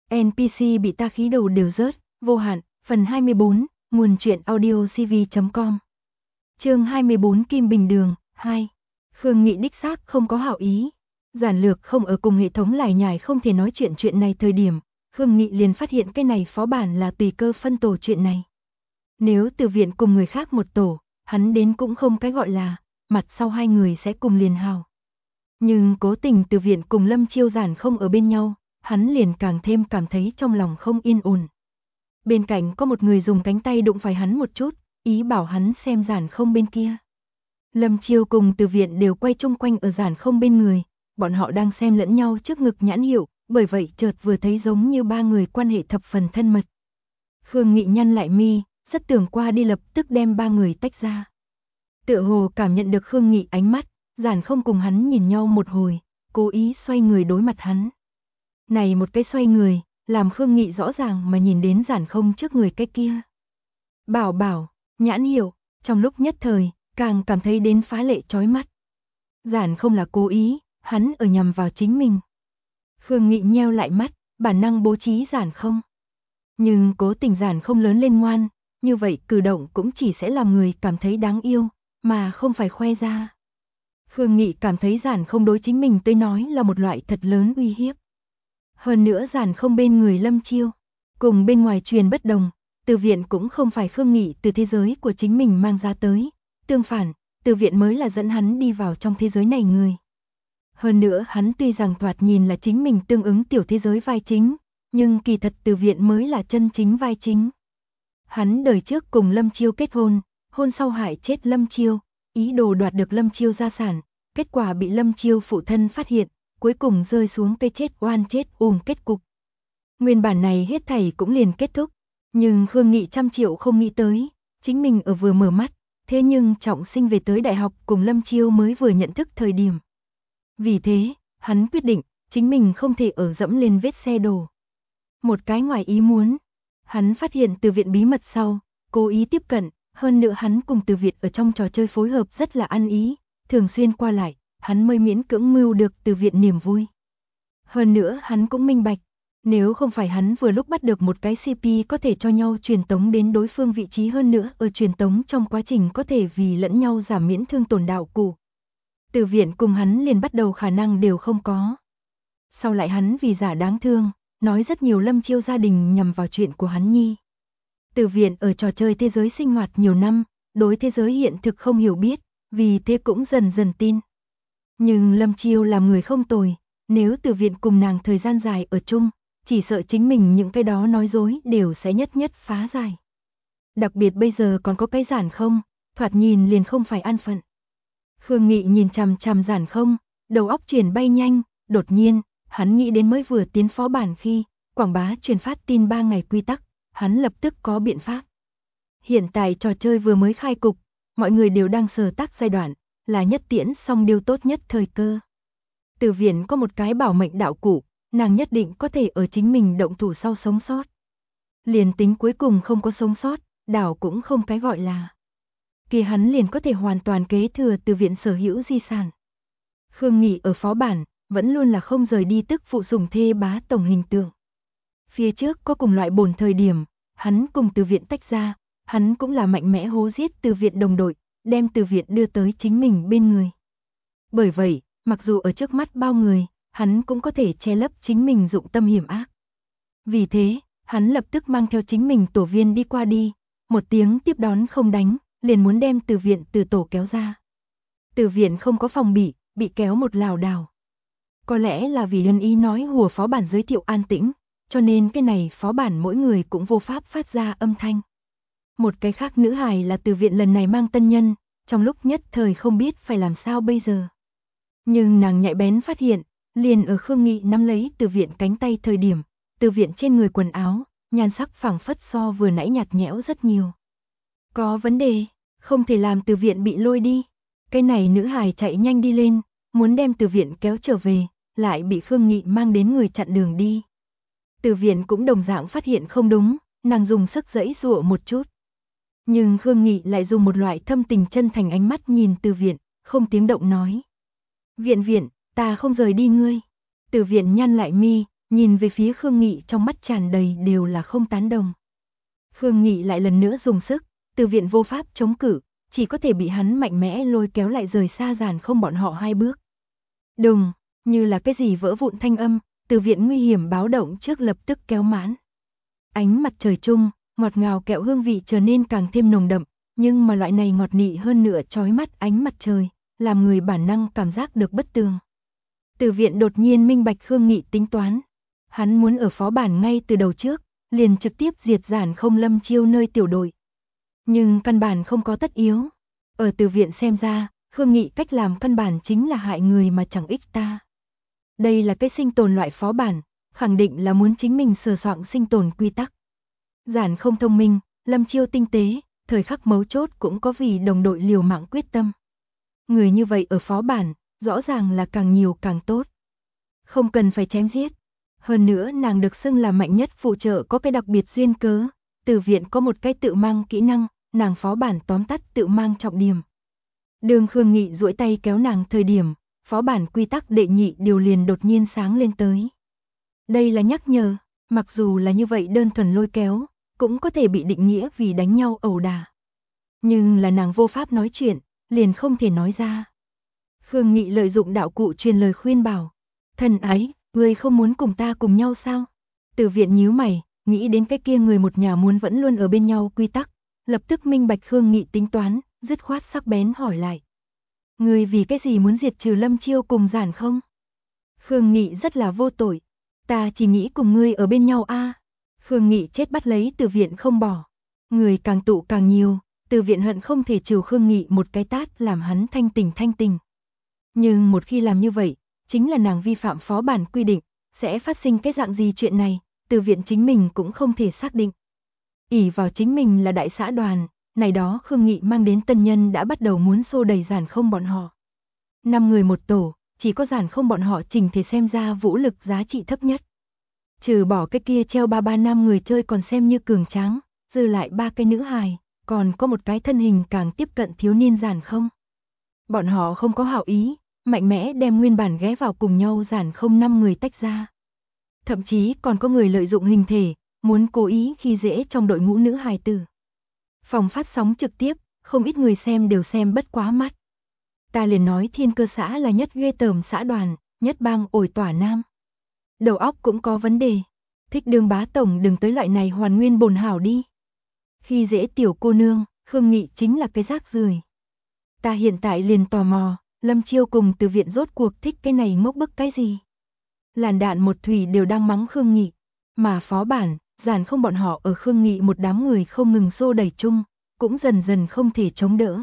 NPC bị ta khí đầu đều rớt, vô hạn, phần 24, nguồn truyện audiocv.com. Chương 24 Kim Bình Đường, 2. Khương Nghị đích xác không có hảo ý. Giản Lược không ở cùng hệ thống lải nhải không thể nói chuyện này thời điểm, Khương Nghị liền phát hiện cái này phó bản là tùy cơ phân tổ chuyện này. Nếu Từ Viện cùng người khác một tổ, hắn đến cũng không cái gọi là, mặt sau hai người sẽ cùng liền hào. Nhưng cố tình Từ Viện cùng Lâm Chiêu Giản không ở bên nhau, hắn liền càng thêm cảm thấy trong lòng không yên ổn. Bên cạnh có một người dùng cánh tay đụng phải hắn một chút, ý bảo hắn xem Giản không bên kia. Lâm Chiêu cùng Từ Viện đều quay chung quanh ở Giản không bên người, bọn họ đang xem lẫn nhau trước ngực nhãn hiệu, bởi vậy chợt vừa thấy giống như ba người quan hệ thập phần thân mật. Khương Nghị nhăn lại mi, rất tưởng qua đi lập tức đem ba người tách ra. Tựa hồ cảm nhận được Khương Nghị ánh mắt, Giản không cùng hắn nhìn nhau một hồi, cố ý xoay người đối mặt hắn. Này một cái xoay người, làm Khương Nghị rõ ràng mà nhìn đến Giản không trước người cái kia. Bảo bảo, nhãn hiệu, trong lúc nhất thời, càng cảm thấy đến phá lệ chói mắt. Giản không là cố ý, hắn ở nhằm vào chính mình. Khương Nghị nheo lại mắt, bản năng bố trí Giản không. Nhưng cố tình Giản không lớn lên ngoan, như vậy cử động cũng chỉ sẽ làm người cảm thấy đáng yêu, mà không phải khoe ra. Khương Nghị cảm thấy Giản không đối chính mình tới nói là một loại thật lớn uy hiếp. Hơn nữa Giản không bên người Lâm Chiêu, cùng bên ngoài truyền bất đồng, Từ Viện cũng không phải Khương Nghị từ thế giới của chính mình mang ra tới, tương phản, Từ Viện mới là dẫn hắn đi vào trong thế giới này người. Hơn nữa hắn tuy rằng thoạt nhìn là chính mình tương ứng tiểu thế giới vai chính, nhưng kỳ thật Từ Viện mới là chân chính vai chính. Hắn đời trước cùng Lâm Chiêu kết hôn, hôn sau hại chết Lâm Chiêu, ý đồ đoạt được Lâm Chiêu gia sản, kết quả bị Lâm Chiêu phụ thân phát hiện, cuối cùng rơi xuống cây chết oan chết kết cục. Nguyên bản này hết thảy cũng liền kết thúc, nhưng Khương Nghị trăm triệu không nghĩ tới, chính mình ở vừa mở mắt, thế nhưng trọng sinh về tới đại học cùng Lâm Chiêu mới vừa nhận thức thời điểm. Vì thế, hắn quyết định, chính mình không thể ở dẫm lên vết xe đổ. Một cái ngoài ý muốn, hắn phát hiện Từ Viện bí mật sau, cố ý tiếp cận, hơn nữa hắn cùng Từ Viện ở trong trò chơi phối hợp rất là ăn ý, thường xuyên qua lại, hắn mới miễn cưỡng mưu được Từ Viện niềm vui. Hơn nữa hắn cũng minh bạch, nếu không phải hắn vừa lúc bắt được một cái CP có thể cho nhau truyền tống đến đối phương vị trí, hơn nữa ở truyền tống trong quá trình có thể vì lẫn nhau giảm miễn thương tổn đạo cụ. Từ Viện cùng hắn liền bắt đầu khả năng đều không có. Sau lại hắn vì giả đáng thương, nói rất nhiều Lâm Chiêu gia đình nhằm vào chuyện của hắn nhi. Từ Viện ở trò chơi thế giới sinh hoạt nhiều năm, đối thế giới hiện thực không hiểu biết, vì thế cũng dần dần tin. Nhưng Lâm Chiêu làm người không tồi, nếu Từ Viện cùng nàng thời gian dài ở chung, chỉ sợ chính mình những cái đó nói dối đều sẽ nhất nhất phá giải. Đặc biệt bây giờ còn có cái Giản không, thoạt nhìn liền không phải an phận. Khương Nghị nhìn chằm chằm Giản không, đầu óc chuyển bay nhanh, đột nhiên, hắn nghĩ đến mới vừa tiến phó bản khi quảng bá truyền phát tin 3 ngày quy tắc, hắn lập tức có biện pháp. Hiện tại trò chơi vừa mới khai cục, mọi người đều đang sở tác giai đoạn, là nhất tiễn xong điều tốt nhất thời cơ. Từ Viện có một cái bảo mệnh đạo cụ, nàng nhất định có thể ở chính mình động thủ sau sống sót. Liền tính cuối cùng không có sống sót, đảo cũng không cái gọi là. Kia hắn liền có thể hoàn toàn kế thừa Từ Viện sở hữu di sản. Khương Nghị ở phó bản, vẫn luôn là không rời đi tức phụ sủng thê bá tổng hình tượng. Phía trước có cùng loại bổn thời điểm, hắn cùng Từ Viện tách ra, hắn cũng là mạnh mẽ hố giết Từ Viện đồng đội, đem Từ Viện đưa tới chính mình bên người. Bởi vậy, mặc dù ở trước mắt bao người, hắn cũng có thể che lấp chính mình dụng tâm hiểm ác. Vì thế, hắn lập tức mang theo chính mình tổ viên đi qua đi, một tiếng tiếp đón không đánh, liền muốn đem Từ Viện từ tổ kéo ra. Từ Viện không có phòng bị kéo một lảo đảo. Có lẽ là vì Hân Ý nói hùa phó bản giới thiệu an tĩnh, cho nên cái này phó bản mỗi người cũng vô pháp phát ra âm thanh. Một cái khác nữ hài là Từ Viện lần này mang tân nhân, trong lúc nhất thời không biết phải làm sao bây giờ. Nhưng nàng nhạy bén phát hiện, liền ở Khương Nghị nắm lấy Từ Viện cánh tay thời điểm, Từ Viện trên người quần áo, nhan sắc phảng phất so vừa nãy nhạt nhẽo rất nhiều. Có vấn đề, không thể làm Từ Viện bị lôi đi. Cái này nữ hài chạy nhanh đi lên, muốn đem Từ Viện kéo trở về, lại bị Khương Nghị mang đến người chặn đường đi. Từ Viện cũng đồng dạng phát hiện không đúng, nàng dùng sức giãy giụa một chút. Nhưng Khương Nghị lại dùng một loại thâm tình chân thành ánh mắt nhìn Từ Viện, không tiếng động nói. Viện, ta không rời đi ngươi. Từ Viện nhăn lại mi, nhìn về phía Khương Nghị trong mắt tràn đầy đều là không tán đồng. Khương Nghị lại lần nữa dùng sức, Từ Viện vô pháp chống cự, chỉ có thể bị hắn mạnh mẽ lôi kéo lại rời xa Giản Không bọn họ 2 bước. Đùng, như là cái gì vỡ vụn thanh âm, Từ Viện nguy hiểm báo động trước lập tức kéo mãn. Ánh mặt trời chung, ngọt ngào kẹo hương vị trở nên càng thêm nồng đậm, nhưng mà loại này ngọt nị hơn nữa chói mắt ánh mặt trời, làm người bản năng cảm giác được bất tường. Từ Viện đột nhiên minh bạch Khương Nghị tính toán. Hắn muốn ở phó bản ngay từ đầu trước, liền trực tiếp diệt Giản Không Lâm Chiêu nơi tiểu đội. Nhưng căn bản không có tất yếu. Ở Từ Viện xem ra, Khương Nghị cách làm căn bản chính là hại người mà chẳng ích ta. Đây là cái sinh tồn loại phó bản, khẳng định là muốn chính mình sửa soạn sinh tồn quy tắc. Giản Không thông minh, Lâm Chiêu tinh tế, thời khắc mấu chốt cũng có vì đồng đội liều mạng quyết tâm. Người như vậy ở phó bản, rõ ràng là càng nhiều càng tốt. Không cần phải chém giết. Hơn nữa nàng được xưng là mạnh nhất phụ trợ có cái đặc biệt duyên cớ. Từ Viện có một cái tự mang kỹ năng, nàng phó bản tóm tắt tự mang trọng điểm. Đường Khương Nghị duỗi tay kéo nàng thời điểm, phó bản quy tắc đệ nhị điều liền đột nhiên sáng lên tới. Đây là nhắc nhở, mặc dù là như vậy đơn thuần lôi kéo, cũng có thể bị định nghĩa vì đánh nhau ẩu đả. Nhưng là nàng vô pháp nói chuyện, liền không thể nói ra. Khương Nghị lợi dụng đạo cụ truyền lời khuyên bảo. Thần ấy, ngươi không muốn cùng ta cùng nhau sao? Từ Viện nhíu mày, nghĩ đến cái kia người một nhà muốn vẫn luôn ở bên nhau quy tắc, lập tức minh bạch Khương Nghị tính toán, dứt khoát sắc bén hỏi lại. Ngươi vì cái gì muốn diệt trừ Lâm Chiêu cùng Giản Không? Khương Nghị rất là vô tội. Ta chỉ nghĩ cùng ngươi ở bên nhau a. Khương Nghị chết bắt lấy Từ Viện không bỏ. Người càng tụ càng nhiều, Từ Viện hận không thể trừ Khương Nghị một cái tát làm hắn thanh tỉnh. Nhưng một khi làm như vậy, chính là nàng vi phạm phó bản quy định, sẽ phát sinh cái dạng gì chuyện này, Từ Viện chính mình cũng không thể xác định. Ỷ vào chính mình là đại xã đoàn, này đó Khương Nghị mang đến tân nhân đã bắt đầu muốn xô đẩy Giản Không bọn họ. 5 người một tổ, chỉ có Giản Không bọn họ chỉnh thể xem ra vũ lực giá trị thấp nhất. Trừ bỏ cái kia treo 33 năm người chơi còn xem như cường tráng, dư lại 3 cái nữ hài, còn có một cái thân hình càng tiếp cận thiếu niên Giản Không. Bọn họ không có hảo ý, mạnh mẽ đem nguyên bản ghé vào cùng nhau Giản Không 5 người tách ra. Thậm chí còn có người lợi dụng hình thể, muốn cố ý khi dễ trong đội ngũ nữ hài tử. Phòng phát sóng trực tiếp, không ít người xem đều xem bất quá mắt. Ta liền nói Thiên Cơ xã là nhất ghê tởm xã đoàn, nhất bang ổi tỏa nam. Đầu óc cũng có vấn đề. Thích Đường bá tổng đừng tới loại này hoàn nguyên bồn hảo đi. Khi dễ tiểu cô nương, Khương Nghị chính là cái rác rưởi. Ta hiện tại liền tò mò, Lâm Chiêu cùng Từ Viện rốt cuộc thích cái này ngốc bức cái gì. Làn đạn một thủy đều đang mắng Khương Nghị, mà phó bản, Giản Không bọn họ ở Khương Nghị một đám người không ngừng xô đẩy chung, cũng dần dần không thể chống đỡ.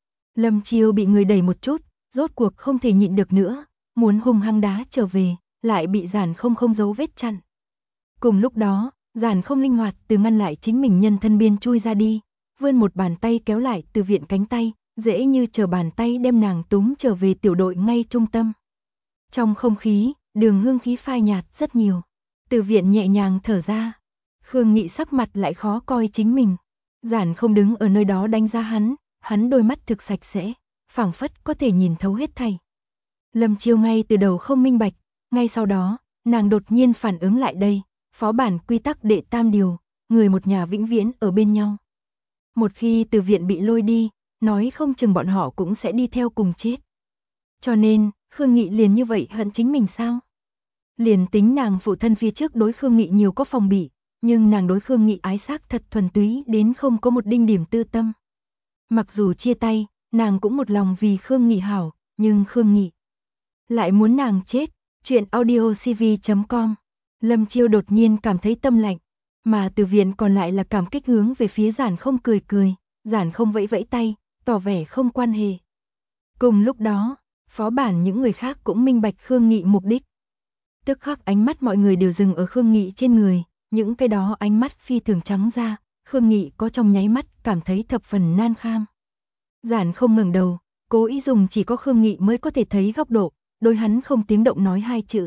Lâm Chiêu bị người đẩy một chút, rốt cuộc không thể nhịn được nữa, muốn hung hăng đá trở về, lại bị Giản Không giấu vết chặn. Cùng lúc đó, Giản Không linh hoạt từ ngăn lại chính mình nhân thân biên chui ra đi, vươn một bàn tay kéo lại Từ Viện cánh tay, dễ như trở bàn tay đem nàng túm trở về tiểu đội ngay trung tâm. Trong không khí, đường hương khí phai nhạt rất nhiều. Từ Viện nhẹ nhàng thở ra. Khương Nghị sắc mặt lại khó coi chính mình. Giản Không đứng ở nơi đó đánh giá hắn đôi mắt thực sạch sẽ, phảng phất có thể nhìn thấu hết thảy. Lâm Chiêu ngay từ đầu không minh bạch, ngay sau đó, nàng đột nhiên phản ứng lại đây, phó bản quy tắc đệ tam điều, người một nhà vĩnh viễn ở bên nhau. Một khi Từ Viện bị lôi đi, nói không chừng bọn họ cũng sẽ đi theo cùng chết. Cho nên, Khương Nghị liền như vậy hận chính mình sao? Liền tính nàng phụ thân phía trước đối Khương Nghị nhiều có phòng bị, nhưng nàng đối Khương Nghị ái xác thật thuần túy đến không có một đinh điểm tư tâm. Mặc dù chia tay, nàng cũng một lòng vì Khương Nghị hảo, nhưng Khương Nghị lại muốn nàng chết. Chuyện audiocv.com. Lâm Chiêu đột nhiên cảm thấy tâm lạnh, mà Từ Viện còn lại là cảm kích hướng về phía Giản Không cười, Giản Không vẫy vẫy tay, tỏ vẻ không quan hệ. Cùng lúc đó, phó bản những người khác cũng minh bạch Khương Nghị mục đích. Tức khắc ánh mắt mọi người đều dừng ở Khương Nghị trên người, những cái đó ánh mắt phi thường trắng ra, Khương Nghị có trong nháy mắt cảm thấy thập phần nan kham. Giản Không ngẩng đầu, cố ý dùng chỉ có Khương Nghị mới có thể thấy góc độ, đối hắn không tiếng động nói 2 chữ.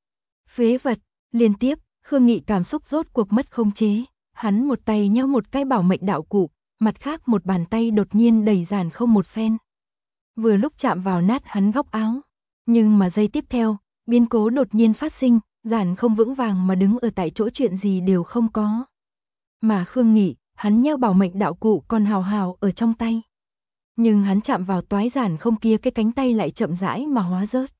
Phế vật. Liên tiếp, Khương Nghị cảm xúc rốt cuộc mất khống chế, hắn một tay nheo một cái bảo mệnh đạo cụ, mặt khác một bàn tay đột nhiên đẩy Giản Không một phen. Vừa lúc chạm vào nát hắn góc áo, nhưng mà giây tiếp theo, biến cố đột nhiên phát sinh, Giản không vững vàng mà đứng ở tại chỗ, chuyện gì đều không có. Mà Khương Nghị, hắn nheo bảo mệnh đạo cụ còn hào hào ở trong tay. Nhưng hắn chạm vào toái Giản không kia, cái cánh tay lại chậm rãi mà hóa rớt.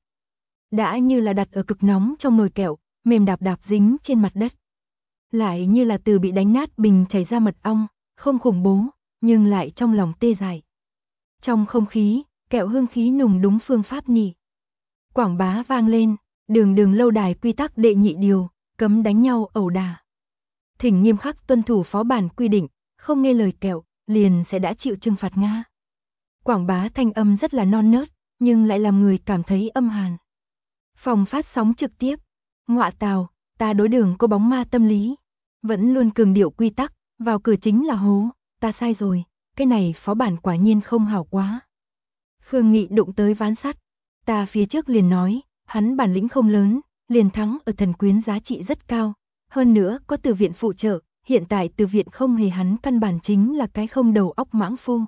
Đã như là đặt ở cực nóng trong nồi kẹo, mềm đạp đạp dính trên mặt đất. Lại như là từ bị đánh nát bình chảy ra mật ong, không khủng bố, nhưng lại trong lòng tê dại. Trong không khí, kẹo hương khí nùng đúng phương pháp nhỉ. Quảng bá vang lên, đường lâu đài quy tắc đệ nhị điều, cấm đánh nhau ẩu đả. Thỉnh nghiêm khắc tuân thủ phó bản quy định, không nghe lời kẹo, liền sẽ đã chịu trừng phạt Nga. Quảng bá thanh âm rất là non nớt, nhưng lại làm người cảm thấy âm hàn. Phòng phát sóng trực tiếp, ngọa tào, ta đối đường có bóng ma tâm lý. Vẫn luôn cường điệu quy tắc, vào cửa chính là hố, ta sai rồi, cái này phó bản quả nhiên không hảo quá. Khương Nghị đụng tới ván sắt, ta phía trước liền nói, hắn bản lĩnh không lớn, liền thắng ở thần quyến giá trị rất cao. Hơn nữa có từ viện phụ trợ, hiện tại từ viện không hề, hắn căn bản chính là cái không đầu óc mãng phu.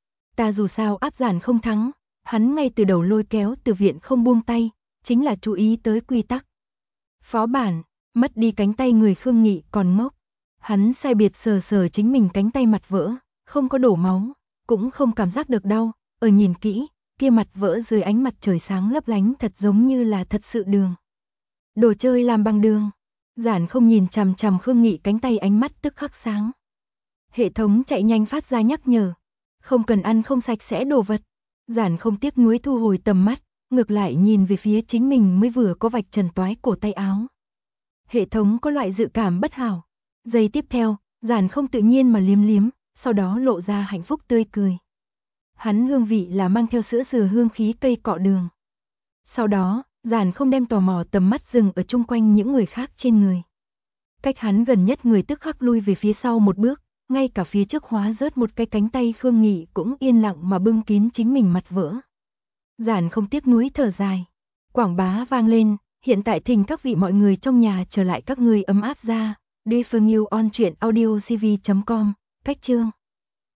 Ta dù sao áp Giản không thắng, hắn ngay từ đầu lôi kéo từ viện không buông tay, chính là chú ý tới quy tắc. Phó bản, mất đi cánh tay người Khương Nghị còn ngốc. Hắn sai biệt sờ sờ chính mình cánh tay, mặt vỡ, không có đổ máu, cũng không cảm giác được đau, ở nhìn kỹ, kia mặt vỡ dưới ánh mặt trời sáng lấp lánh thật giống như là thật sự đường. Đồ chơi làm bằng đường. Giản không nhìn chằm chằm Khương Nghị cánh tay, ánh mắt tức khắc sáng. Hệ thống chạy nhanh phát ra nhắc nhở, không cần ăn không sạch sẽ đồ vật. Giản không tiếc nuối thu hồi tầm mắt, ngược lại nhìn về phía chính mình mới vừa có vạch trần toái cổ tay áo. Hệ thống có loại dự cảm bất hảo. Giây tiếp theo, Giản không tự nhiên mà liếm liếm, sau đó lộ ra hạnh phúc tươi cười. Hắn hương vị là mang theo sữa dừa hương khí cây cọ đường. Sau đó, Giản không đem tò mò tầm mắt dừng ở chung quanh những người khác trên người. Cách hắn gần nhất người tức khắc lui về phía sau một bước, ngay cả phía trước hóa rớt một cái cánh tay Khương Nghị cũng yên lặng mà bưng kín chính mình mặt vỡ. Giản không tiếc nuối thở dài. Quảng bá vang lên, hiện tại thỉnh các vị mọi người trong nhà trở lại các ngươi ấm áp ra. Đi phương yêu on truyện audio cv.com, cách chương.